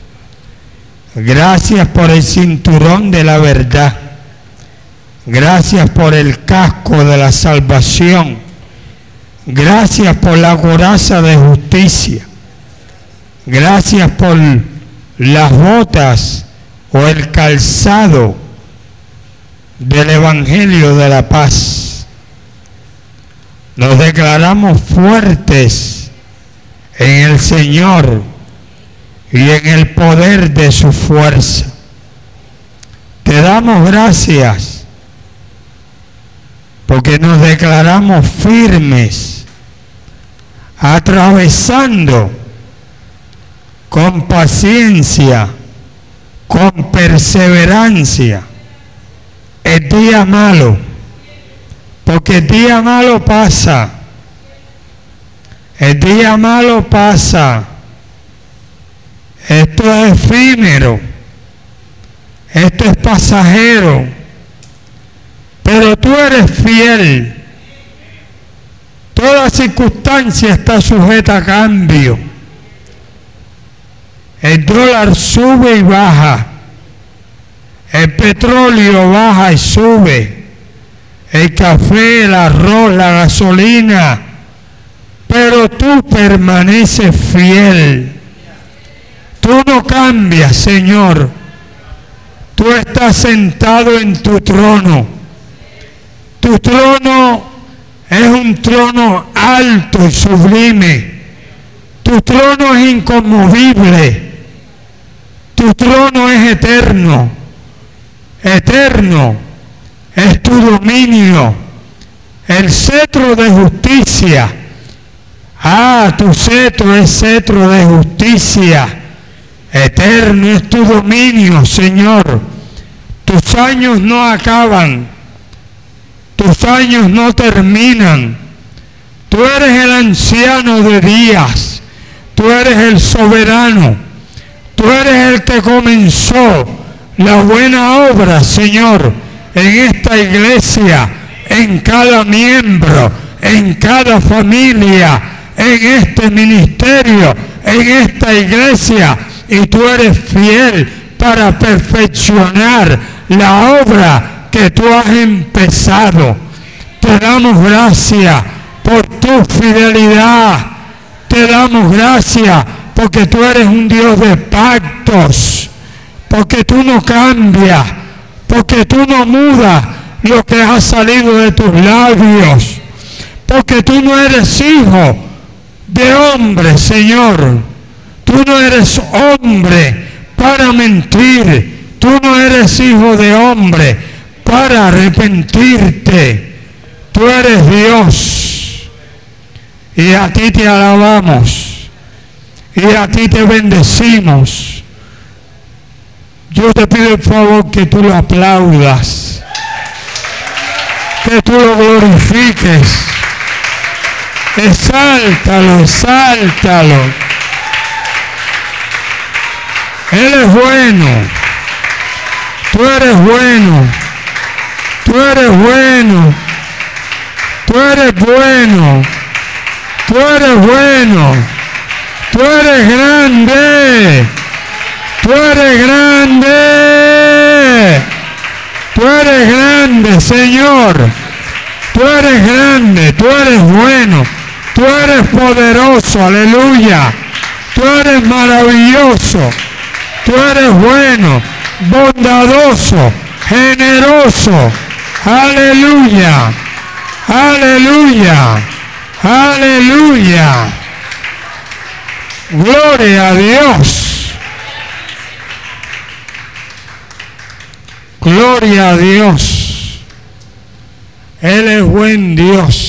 Gracias por el cinturón de la verdad. Gracias por el casco de la salvación. Gracias por la coraza de justicia. Gracias por las botas o el calzado del Evangelio de la paz. Nos declaramos fuertes en el Señor y en el poder de su fuerza. Te damos gracias porque nos declaramos firmes, atravesando con paciencia, con perseverancia el día malo, Porque el día malo pasa. El día malo pasa. Esto es efímero. Esto es pasajero. Pero tú eres fiel. Toda circunstancia está sujeta a cambio. El dólar sube y baja. El petróleo baja y sube. El café, el arroz, la gasolina. Pero tú permaneces fiel. Tú no cambias, Señor. Tú estás sentado en tu trono. Tu trono es un trono alto y sublime. Tu trono es inconmovible. Tu trono es eterno. Eterno es tu dominio. El cetro de justicia. Ah, tu cetro es cetro de justicia. Eterno es tu dominio, Señor. Tus años no acaban. Tus años no terminan. Tú eres el anciano de días. Tú eres el soberano. Tú eres el que comenzó la buena obra, Señor, en esta iglesia, en cada miembro, en cada familia, en este ministerio, en esta iglesia. Y tú eres fiel para perfeccionar la obra que tú has empezado. Te damos gracias por tu fidelidad. Te damos gracias porque tú eres un Dios de pactos, porque tú no cambias, porque tú no mudas lo que ha salido de tus labios, porque tú no eres hijo de hombre, Señor. Tú no eres hombre para mentir. Tú no eres hijo de hombre para arrepentirte. Tú eres Dios. Y a ti te alabamos. Y a ti te bendecimos. Yo te pido el favor que tú lo aplaudas. Que tú lo glorifiques. Exáltalo, exáltalo. Él es bueno. Tú eres bueno. Tú eres bueno. Tú eres bueno. Tú eres bueno. Tú eres grande. Tú eres grande. Tú eres grande, Señor. Tú eres grande. Tú eres bueno. Tú eres poderoso. Aleluya. Tú eres maravilloso. Tú eres bueno, bondadoso, generoso. Aleluya, aleluya, aleluya. Gloria a Dios. Gloria a Dios. Él es buen Dios.